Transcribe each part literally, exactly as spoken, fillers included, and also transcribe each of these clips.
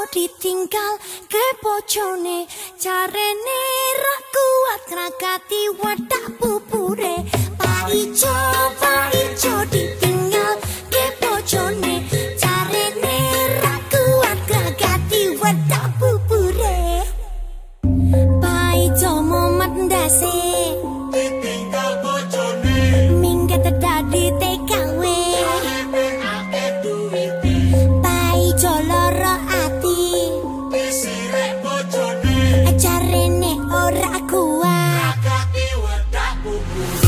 ditinggal ke bojone, carene ra kuat ngrakati wadah bubure. Pak Ijo, Pak Ijo ditinggal ke bojone, carene ra kuat ngrakati wadah bubure. Pak Ijo momat ndase ditinggal bojone, minggat dadi T K W. Pak Ijo lara ati disirek bojone, carene ora kuat ngrakati wadah bubure.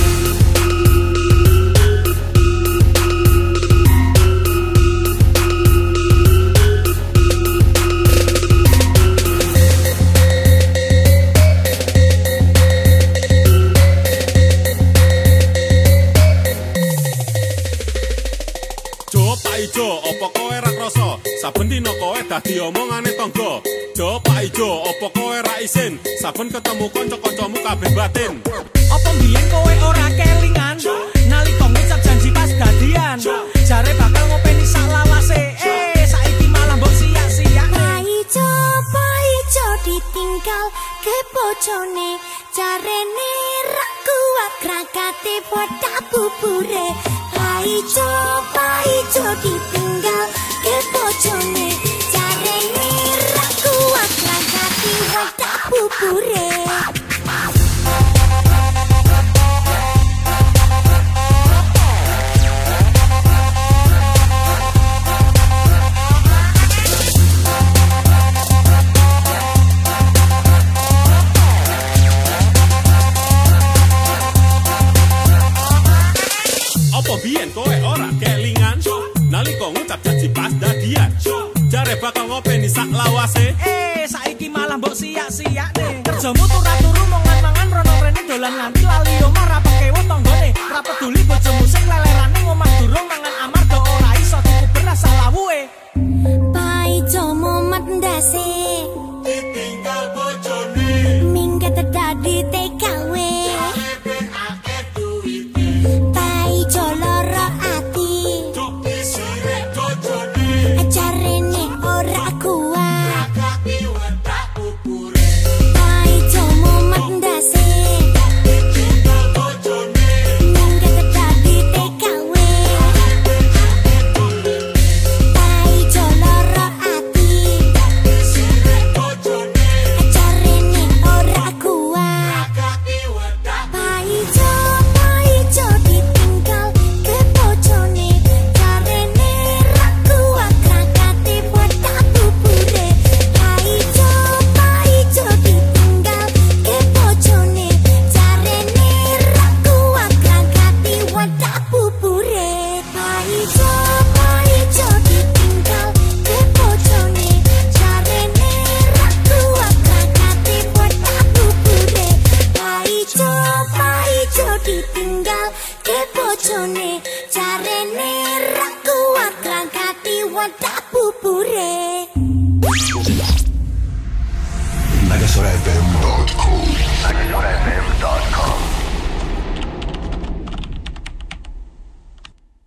Ijo, opo kowe ra krasa saben dina kowe dadi omongane tangga. Jo Pak Ijo, opo kowe ra isin saben ketemu kanca-kancamu kabeh batin. Apa mbiyen kowe ora kelingan nalika ngucap janji pas dadian, jare bakal ngopeni sak lawase, eh saiki malah mbok sia-sia. Pak Ijo, Pak Ijo ditinggal ke bojone, carene ra kuat ngrakati wadah bubure. Pak Ijo, Pak Ijo ditinggal ke bojone, carene ra kuat ngrakati wadah bubure. Apa biyen kowe ora kelingan nalika ngucap janji pas dadian, jare bakal ngopeni sak lawase, eh saiki malah mbok sia-sia nih. Kerjamu turu-turu mongan-mangan rono rene dolan nganti